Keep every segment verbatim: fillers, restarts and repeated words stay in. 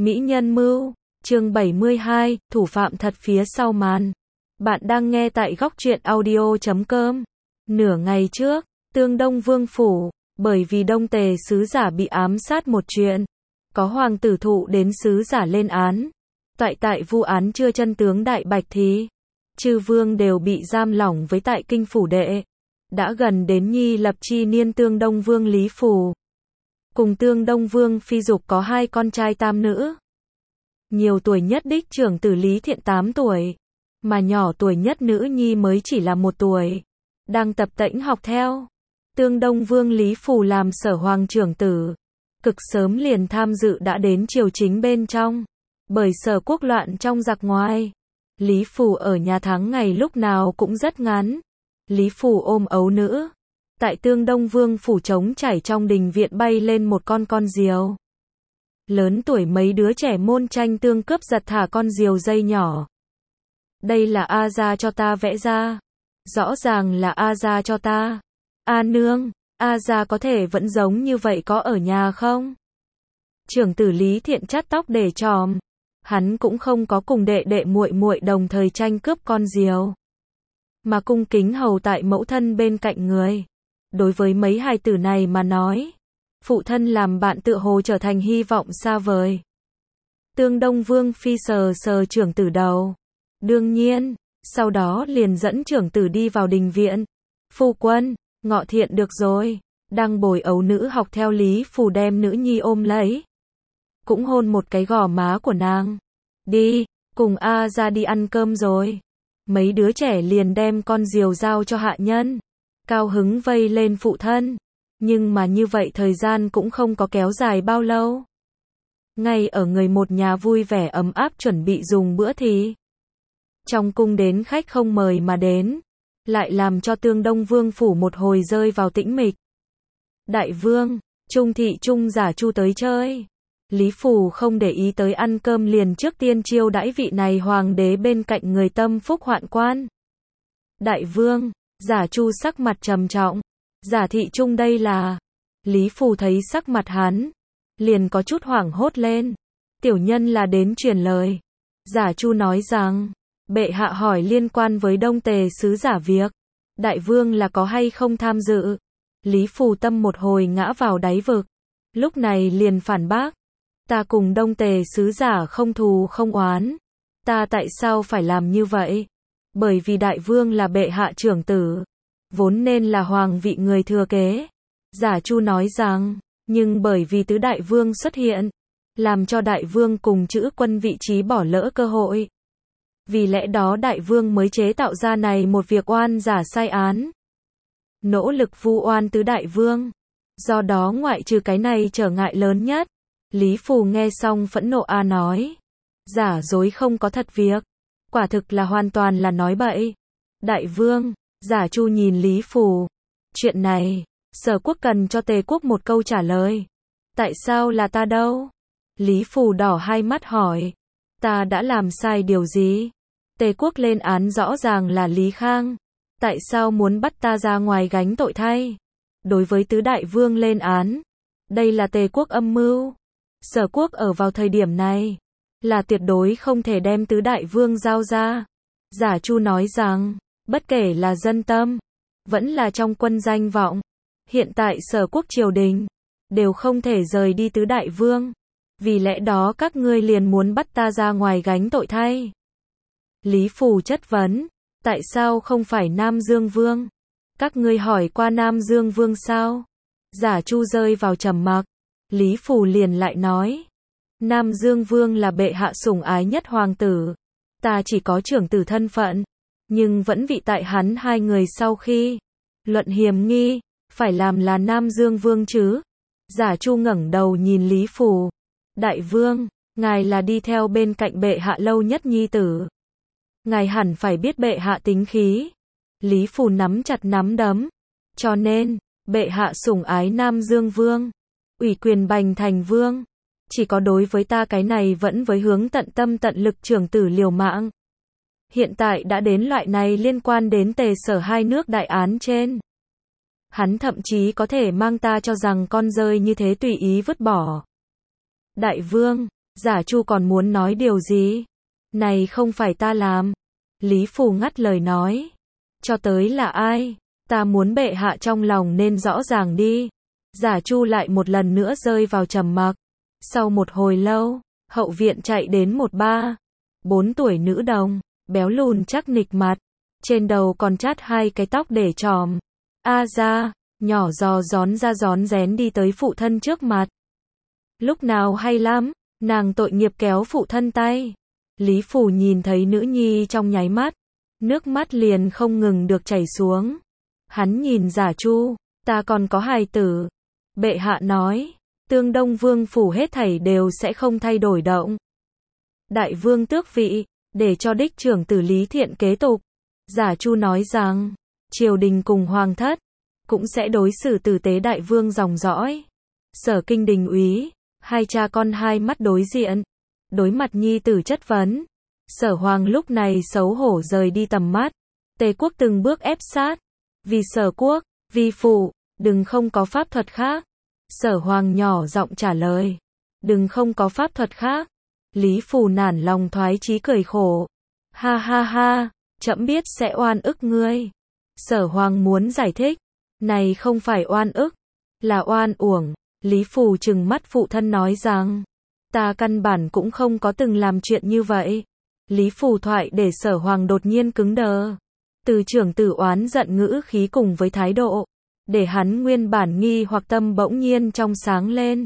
Mỹ nhân mưu, chương bảy mươi hai, thủ phạm thật phía sau màn. Bạn đang nghe tại góc truyện audio chấm com. Nửa ngày trước, Tương Đông Vương phủ, bởi vì Đông Tề sứ giả bị ám sát một chuyện, có hoàng tử thụ đến sứ giả lên án. Toại tại vụ án chưa chân tướng đại bạch thì, chư vương đều bị giam lỏng với tại kinh phủ đệ. Đã gần đến nhi lập chi niên Tương Đông Vương Lý Phù. Cùng Tương Đông Vương Phi Dục có hai con trai tam nữ. Nhiều tuổi nhất đích trưởng tử Lý Thiện tám tuổi, mà nhỏ tuổi nhất nữ nhi mới chỉ là một tuổi, đang tập tễnh học theo. Tương Đông Vương Lý Phù làm sở hoàng trưởng tử, cực sớm liền tham dự đã đến triều chính bên trong, bởi sở quốc loạn trong giặc ngoài. Lý Phù ở nhà tháng ngày lúc nào cũng rất ngắn. Lý Phù ôm ấu nữ, tại Tương Đông Vương phủ trống trải trong đình viện bay lên một con con diều. Lớn tuổi mấy đứa trẻ môn tranh tương cướp giật thả con diều dây nhỏ. Đây là A gia cho ta vẽ ra. Rõ ràng là A gia cho ta. A nương, A gia có thể vẫn giống như vậy có ở nhà không? Trưởng tử Lý Thiện chắt tóc để tròm. Hắn cũng không có cùng đệ đệ muội muội đồng thời tranh cướp con diều, mà cung kính hầu tại mẫu thân bên cạnh người. Đối với mấy hài tử này mà nói, phụ thân làm bạn tựa hồ trở thành hy vọng xa vời. Tương Đông Vương Phi sờ sờ trưởng tử đầu. Đương nhiên, sau đó liền dẫn trưởng tử đi vào đình viện. Phu quân, Ngọ Thiện được rồi. Đang bồi ấu nữ học theo Lý Phù đem nữ nhi ôm lấy, cũng hôn một cái gò má của nàng. Đi, cùng A ra đi ăn cơm rồi. Mấy đứa trẻ liền đem con diều giao cho hạ nhân, cao hứng vây lên phụ thân. Nhưng mà như vậy thời gian cũng không có kéo dài bao lâu. Ngay ở người một nhà vui vẻ ấm áp chuẩn bị dùng bữa thì trong cung đến khách không mời mà đến, lại làm cho Tương Đông Vương phủ một hồi rơi vào tĩnh mịch. Đại vương, Trung thị Trung giả Chu tới chơi. Lý Phù không để ý tới ăn cơm liền trước tiên chiêu đãi vị này hoàng đế bên cạnh người tâm phúc hoạn quan. Đại vương, giả Chu sắc mặt trầm trọng. Giả thị Trung đây là... Lý Phù thấy sắc mặt hắn, liền có chút hoảng hốt lên. Tiểu nhân là đến truyền lời. Giả Chu nói rằng, bệ hạ hỏi liên quan với Đông Tề sứ giả việc. Đại vương là có hay không tham dự? Lý Phù tâm một hồi ngã vào đáy vực. Lúc này liền phản bác. Ta cùng Đông Tề sứ giả không thù không oán. Ta tại sao phải làm như vậy? Bởi vì đại vương là bệ hạ trưởng tử, vốn nên là hoàng vị người thừa kế. Giả Chu nói rằng, nhưng bởi vì tứ đại vương xuất hiện, làm cho đại vương cùng chữ quân vị trí bỏ lỡ cơ hội. Vì lẽ đó đại vương mới chế tạo ra này một việc oan giả sai án, nỗ lực vu oan tứ đại vương. Do đó ngoại trừ cái này trở ngại lớn nhất. Lý Phù nghe xong phẫn nộ a nói, giả dối không có thật việc, quả thực là hoàn toàn là nói bậy. Đại vương, Giả Chu nhìn Lý Phù, chuyện này, sở quốc cần cho Tề quốc một câu trả lời. Tại sao là ta đâu? Lý Phù đỏ hai mắt hỏi, ta đã làm sai điều gì? Tề quốc lên án rõ ràng là Lý Khang, tại sao muốn bắt ta ra ngoài gánh tội thay? Đối với tứ đại vương lên án, đây là Tề quốc âm mưu. Sở quốc ở vào thời điểm này, là tuyệt đối không thể đem tứ đại vương giao ra. Giả Chu nói rằng, bất kể là dân tâm, vẫn là trong quân danh vọng, hiện tại sở quốc triều đình, đều không thể rời đi tứ đại vương. Vì lẽ đó các ngươi liền muốn bắt ta ra ngoài gánh tội thay. Lý Phù chất vấn, tại sao không phải Nam Dương Vương? Các ngươi hỏi qua Nam Dương Vương sao? Giả Chu rơi vào trầm mặc. Lý Phù liền lại nói, Nam Dương Vương là bệ hạ sủng ái nhất hoàng tử. Ta chỉ có trưởng tử thân phận, nhưng vẫn vị tại hắn hai người sau khi luận hiềm nghi, phải làm là Nam Dương Vương chứ. Giả Chu ngẩng đầu nhìn Lý Phù. Đại vương, ngài là đi theo bên cạnh bệ hạ lâu nhất nhi tử, ngài hẳn phải biết bệ hạ tính khí. Lý Phù nắm chặt nắm đấm. Cho nên, bệ hạ sủng ái Nam Dương Vương, ủy quyền bành thành vương, chỉ có đối với ta cái này vẫn với hướng tận tâm tận lực trưởng tử liều mạng. Hiện tại đã đến loại này liên quan đến Tề sở hai nước đại án trên. Hắn thậm chí có thể mang ta cho rằng con rơi như thế tùy ý vứt bỏ. Đại vương, Giả Chu còn muốn nói điều gì? Này không phải ta làm. Lý Phù ngắt lời nói. Cho tới là ai? Ta muốn bệ hạ trong lòng nên rõ ràng đi. Giả Chu lại một lần nữa rơi vào trầm mặc. Sau một hồi lâu, hậu viện chạy đến một ba, bốn tuổi nữ đồng, béo lùn chắc nịch mặt. Trên đầu còn chát hai cái tóc để tròm. A ra, nhỏ giò gión ra gión rén đi tới phụ thân trước mặt. Lúc nào hay lắm, nàng tội nghiệp kéo phụ thân tay. Lý Phù nhìn thấy nữ nhi trong nháy mắt, nước mắt liền không ngừng được chảy xuống. Hắn nhìn Giả Chu, ta còn có hài tử. Bệ hạ nói, Tương Đông Vương phủ hết thảy đều sẽ không thay đổi động. Đại vương tước vị, để cho đích trưởng tử Lý Thiện kế tục. Giả Chu nói rằng, triều đình cùng hoàng thất, cũng sẽ đối xử tử tế đại vương dòng dõi. Sở Kinh đình úy, hai cha con hai mắt đối diện, đối mặt nhi tử chất vấn. Sở Hoàng lúc này xấu hổ rời đi tầm mắt. Tề Quốc từng bước ép sát. Vì Sở Quốc, vì phụ, đừng không có pháp thuật khác. Sở Hoàng nhỏ giọng trả lời. Đừng không có pháp thuật khác. Lý Phù nản lòng thoái chí cười khổ. Ha ha ha, trẫm biết sẽ oan ức ngươi. Sở Hoàng muốn giải thích. Này không phải oan ức, là oan uổng. Lý Phù trừng mắt phụ thân nói rằng, ta căn bản cũng không có từng làm chuyện như vậy. Lý Phù thoại để Sở Hoàng đột nhiên cứng đờ. Từ trưởng tử oán giận ngữ khí cùng với thái độ, để hắn nguyên bản nghi hoặc tâm bỗng nhiên trong sáng lên.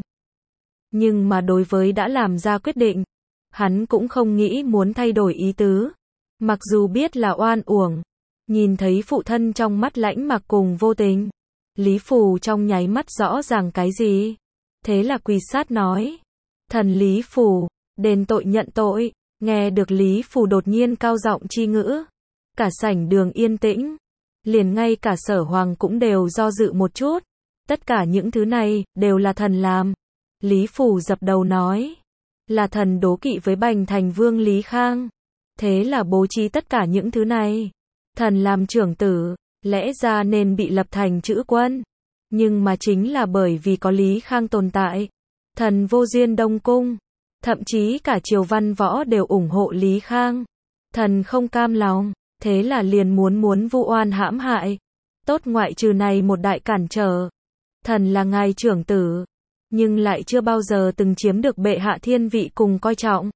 Nhưng mà đối với đã làm ra quyết định, hắn cũng không nghĩ muốn thay đổi ý tứ. Mặc dù biết là oan uổng, nhìn thấy phụ thân trong mắt lãnh mặc cùng vô tình, Lý Phù trong nháy mắt rõ ràng cái gì. Thế là quỳ sát nói, thần Lý Phù, đền tội nhận tội. Nghe được Lý Phù đột nhiên cao giọng chi ngữ, cả sảnh đường yên tĩnh, liền ngay cả Sở Hoàng cũng đều do dự một chút. Tất cả những thứ này đều là thần làm. Lý Phù dập đầu nói, là thần đố kỵ với Bành Thành Vương Lý Khang, thế là bố trí tất cả những thứ này. Thần làm trưởng tử, lẽ ra nên bị lập thành chữ quân, nhưng mà chính là bởi vì có Lý Khang tồn tại, thần vô duyên đông cung. Thậm chí cả triều văn võ đều ủng hộ Lý Khang. Thần không cam lòng, thế là liền muốn muốn vu oan hãm hại. Tốt ngoại trừ này một đại cản trở. Thần là ngài trưởng tử, nhưng lại chưa bao giờ từng chiếm được bệ hạ thiên vị cùng coi trọng.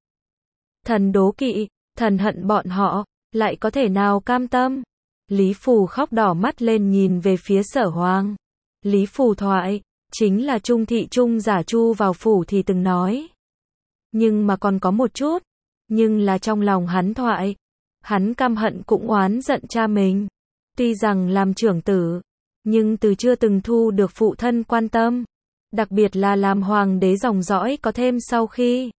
Thần đố kỵ, thần hận bọn họ, lại có thể nào cam tâm. Lý Phù khóc đỏ mắt lên nhìn về phía Sở Hoàng. Lý Phù thoại, chính là Trung thị Trung Giả Chu vào phủ thì từng nói. Nhưng mà còn có một chút, nhưng là trong lòng hắn thoại, hắn căm hận cũng oán giận cha mình. Tuy rằng làm trưởng tử, nhưng từ chưa từng thu được phụ thân quan tâm, đặc biệt là làm hoàng đế dòng dõi có thêm sau khi.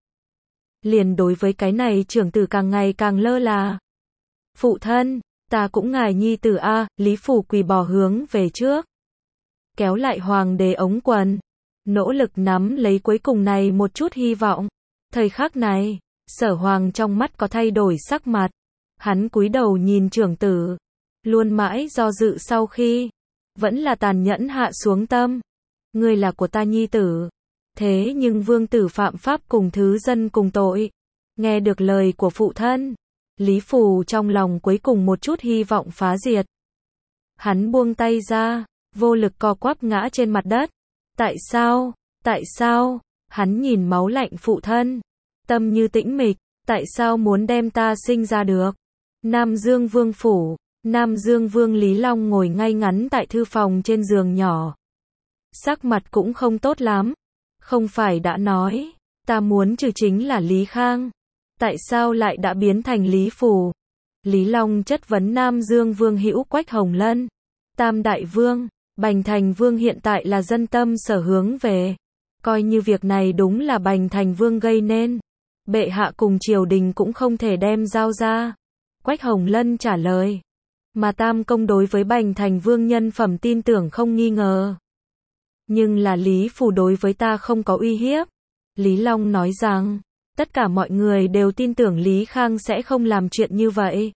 Liền đối với cái này trưởng tử càng ngày càng lơ là. Phụ thân, ta cũng ngài nhi tử a. Lý Phù quỳ bò hướng về trước, kéo lại hoàng đế ống quần, nỗ lực nắm lấy cuối cùng này một chút hy vọng. Thời khắc này, Sở Hoàng trong mắt có thay đổi sắc mặt. Hắn cúi đầu nhìn trưởng tử, luôn mãi do dự sau khi, vẫn là tàn nhẫn hạ xuống tâm. Ngươi là của ta nhi tử, thế nhưng vương tử phạm pháp cùng thứ dân cùng tội. Nghe được lời của phụ thân, Lý Phù trong lòng cuối cùng một chút hy vọng phá diệt. Hắn buông tay ra, vô lực co quắp ngã trên mặt đất. Tại sao? Tại sao? Hắn nhìn máu lạnh phụ thân, tâm như tĩnh mịch, tại sao muốn đem ta sinh ra được? Nam Dương Vương phủ, Nam Dương Vương Lý Long ngồi ngay ngắn tại thư phòng trên giường nhỏ. Sắc mặt cũng không tốt lắm. Không phải đã nói, ta muốn trừ chính là Lý Khang. Tại sao lại đã biến thành Lý Phù? Lý Long chất vấn Nam Dương Vương hữu Quách Hồng Lân. Tam Đại Vương, Bành Thành Vương hiện tại là dân tâm sở hướng về. Coi như việc này đúng là Bành Thành Vương gây nên, bệ hạ cùng triều đình cũng không thể đem giao ra. Quách Hồng Lân trả lời. Mà Tam Công đối với Bành Thành Vương nhân phẩm tin tưởng không nghi ngờ. Nhưng là Lý Phù đối với ta không có uy hiếp. Lý Long nói rằng, tất cả mọi người đều tin tưởng Lý Khang sẽ không làm chuyện như vậy.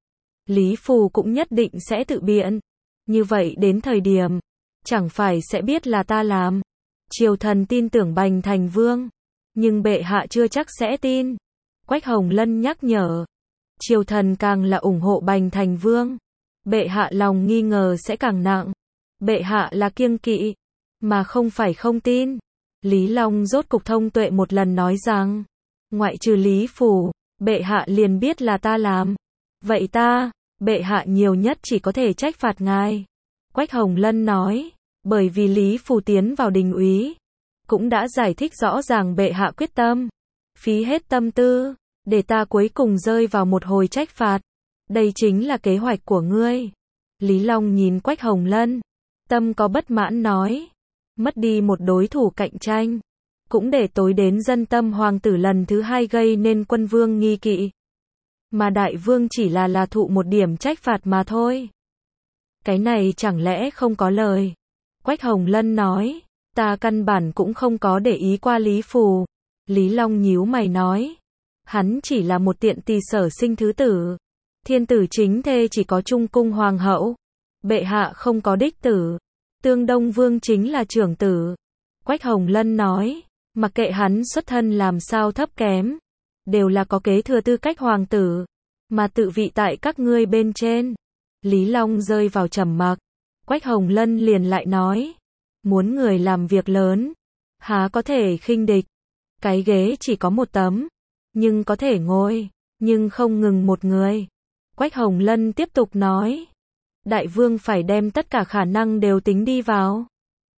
Lý Phù cũng nhất định sẽ tự biện. Như vậy đến thời điểm, chẳng phải sẽ biết là ta làm. Triều thần tin tưởng Bành Thành Vương. Nhưng bệ hạ chưa chắc sẽ tin. Quách Hồng Lân nhắc nhở. Triều thần càng là ủng hộ Bành Thành Vương. Bệ hạ lòng nghi ngờ sẽ càng nặng. Bệ hạ là kiêng kỵ, mà không phải không tin. Lý Long rốt cục thông tuệ một lần nói rằng, ngoại trừ Lý Phủ, bệ hạ liền biết là ta làm. Vậy ta, bệ hạ nhiều nhất chỉ có thể trách phạt ngài. Quách Hồng Lân nói, bởi vì Lý Phủ tiến vào đình úy, cũng đã giải thích rõ ràng bệ hạ quyết tâm, phí hết tâm tư, để ta cuối cùng rơi vào một hồi trách phạt. Đây chính là kế hoạch của ngươi. Lý Long nhìn Quách Hồng Lân, tâm có bất mãn nói, mất đi một đối thủ cạnh tranh, cũng để tối đến dân tâm hoàng tử lần thứ hai gây nên quân vương nghi kỵ. Mà đại vương chỉ là là thụ một điểm trách phạt mà thôi. Cái này chẳng lẽ không có lời. Quách Hồng Lân nói, ta căn bản cũng không có để ý qua Lý Phù. Lý Long nhíu mày nói, hắn chỉ là một tiện tỳ sở sinh thứ tử. Thiên tử chính thê chỉ có Trung Cung Hoàng hậu. Bệ hạ không có đích tử. Tương Đông Vương chính là trưởng tử. Quách Hồng Lân nói, mặc kệ hắn xuất thân làm sao thấp kém, đều là có kế thừa tư cách hoàng tử, mà tự vị tại các ngươi bên trên. Lý Long rơi vào trầm mặc. Quách Hồng Lân liền lại nói, muốn người làm việc lớn, há có thể khinh địch. Cái ghế chỉ có một tấm, nhưng có thể ngồi, nhưng không ngừng một người. Quách Hồng Lân tiếp tục nói, đại vương phải đem tất cả khả năng đều tính đi vào.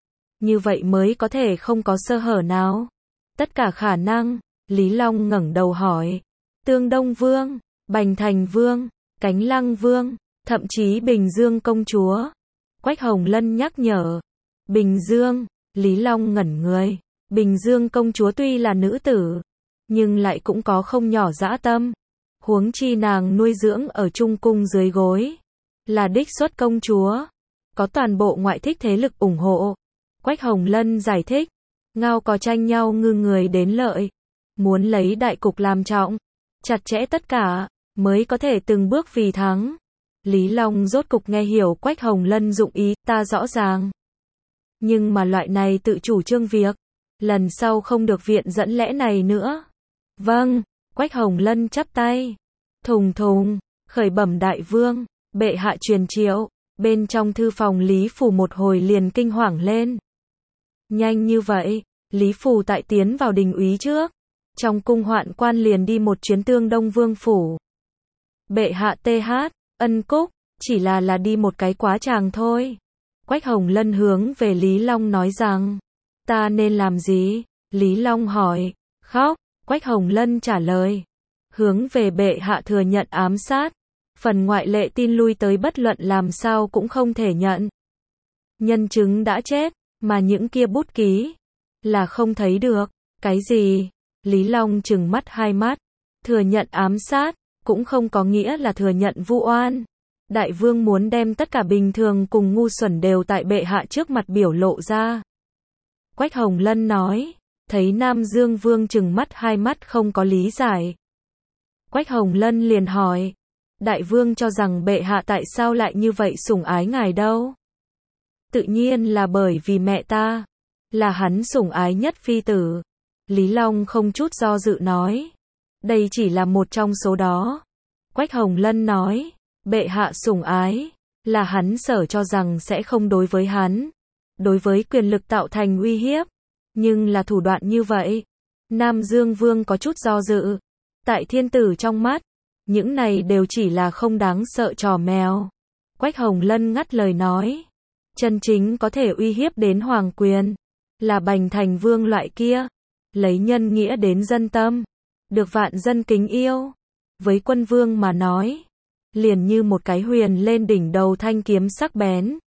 Như vậy mới có thể không có sơ hở nào. Tất cả khả năng. Lý Long ngẩng đầu hỏi, Tương Đông Vương, Bành Thành Vương, Cánh Lăng Vương, thậm chí Bình Dương công chúa. Quách Hồng Lân nhắc nhở, Bình Dương. Lý Long ngẩn người. Bình Dương công chúa tuy là nữ tử, nhưng lại cũng có không nhỏ dã tâm. Huống chi nàng nuôi dưỡng ở Trung Cung dưới gối, là đích xuất công chúa, có toàn bộ ngoại thích thế lực ủng hộ. Quách Hồng Lân giải thích, ngao có tranh nhau ngư người đến lợi, muốn lấy đại cục làm trọng, chặt chẽ tất cả, mới có thể từng bước vì thắng. Lý Long rốt cục nghe hiểu Quách Hồng Lân dụng ý, ta rõ ràng. Nhưng mà loại này tự chủ trương việc, lần sau không được viện dẫn lẽ này nữa. Vâng, Quách Hồng Lân chắp tay. Thùng thùng, khởi bẩm đại vương, bệ hạ truyền triệu. Bên trong thư phòng Lý Phủ một hồi liền kinh hoàng lên. Nhanh như vậy, Lý Phủ tại tiến vào đình úy trước, trong cung hoạn quan liền đi một chuyến Tương Đông Vương phủ. Bệ hạ tê hát, ân cúc, chỉ là là đi một cái quá tràng thôi. Quách Hồng Lân hướng về Lý Long nói rằng, ta nên làm gì? Lý Long hỏi, khóc. Quách Hồng Lân trả lời, hướng về bệ hạ thừa nhận ám sát. Phần ngoại lệ tin lui tới bất luận làm sao cũng không thể nhận. Nhân chứng đã chết, mà những kia bút ký là không thấy được. Cái gì? Lý Long trừng mắt hai mắt. Thừa nhận ám sát cũng không có nghĩa là thừa nhận vu oan. Đại vương muốn đem tất cả bình thường cùng ngu xuẩn đều tại bệ hạ trước mặt biểu lộ ra. Quách Hồng Lân nói, thấy Nam Dương Vương trừng mắt hai mắt không có lý giải. Quách Hồng Lân liền hỏi, đại vương cho rằng bệ hạ tại sao lại như vậy sủng ái ngài đâu? Tự nhiên là bởi vì mẹ ta là hắn sủng ái nhất phi tử. Lý Long không chút do dự nói, đây chỉ là một trong số đó. Quách Hồng Lân nói, bệ hạ sủng ái là hắn sở cho rằng sẽ không đối với hắn, đối với quyền lực tạo thành uy hiếp, nhưng là thủ đoạn như vậy. Nam Dương Vương có chút do dự. Tại thiên tử trong mắt, những này đều chỉ là không đáng sợ trò mèo. Quách Hồng Lân ngắt lời nói, chân chính có thể uy hiếp đến hoàng quyền, là Bành Thành Vương loại kia, lấy nhân nghĩa đến dân tâm, được vạn dân kính yêu. Với quân vương mà nói, liền như một cái huyền lên đỉnh đầu thanh kiếm sắc bén.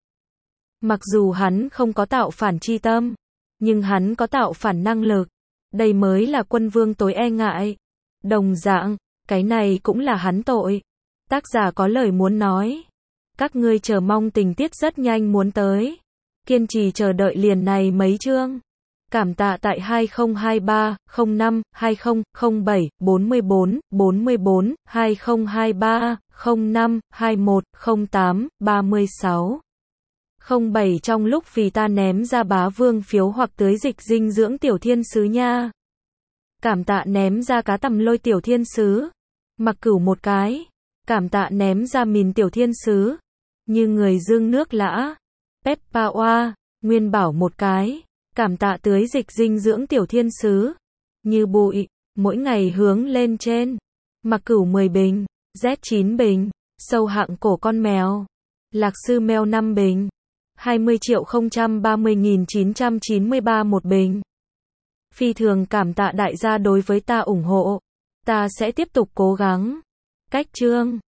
Mặc dù hắn không có tạo phản chi tâm, nhưng hắn có tạo phản năng lực. Đây mới là quân vương tối e ngại. Đồng dạng, cái này cũng là hắn tội. Tác giả có lời muốn nói. Các ngươi chờ mong tình tiết rất nhanh muốn tới. Kiên trì chờ đợi liền này mấy chương. Cảm tạ tại hai không hai ba, không năm, hai không, không bảy, bốn mươi bốn, bốn mươi bốn, hai không hai ba, không năm, hai mốt, không tám, ba mươi sáu. không bảy trong lúc vì ta ném ra bá vương phiếu hoặc tưới dịch dinh dưỡng tiểu thiên sứ nha. Cảm tạ ném ra cá tầm lôi tiểu thiên sứ. Mặc Cửu một cái. Cảm tạ ném ra mìn tiểu thiên sứ. Như người dương nước lã. Peppa Oa. Nguyên Bảo một cái. Cảm tạ tưới dịch dinh dưỡng tiểu thiên sứ. Như bụi. Mỗi ngày hướng lên trên. Mặc Cửu mười bình. Z chín bình. Sâu hạng cổ con mèo. Lạc sư mèo năm bình. hai mươi triệu không trăm ba mươi nghìn chín trăm chín mươi ba một bình. Phi thường cảm tạ đại gia đối với ta ủng hộ. Ta sẽ tiếp tục cố gắng. Cách chương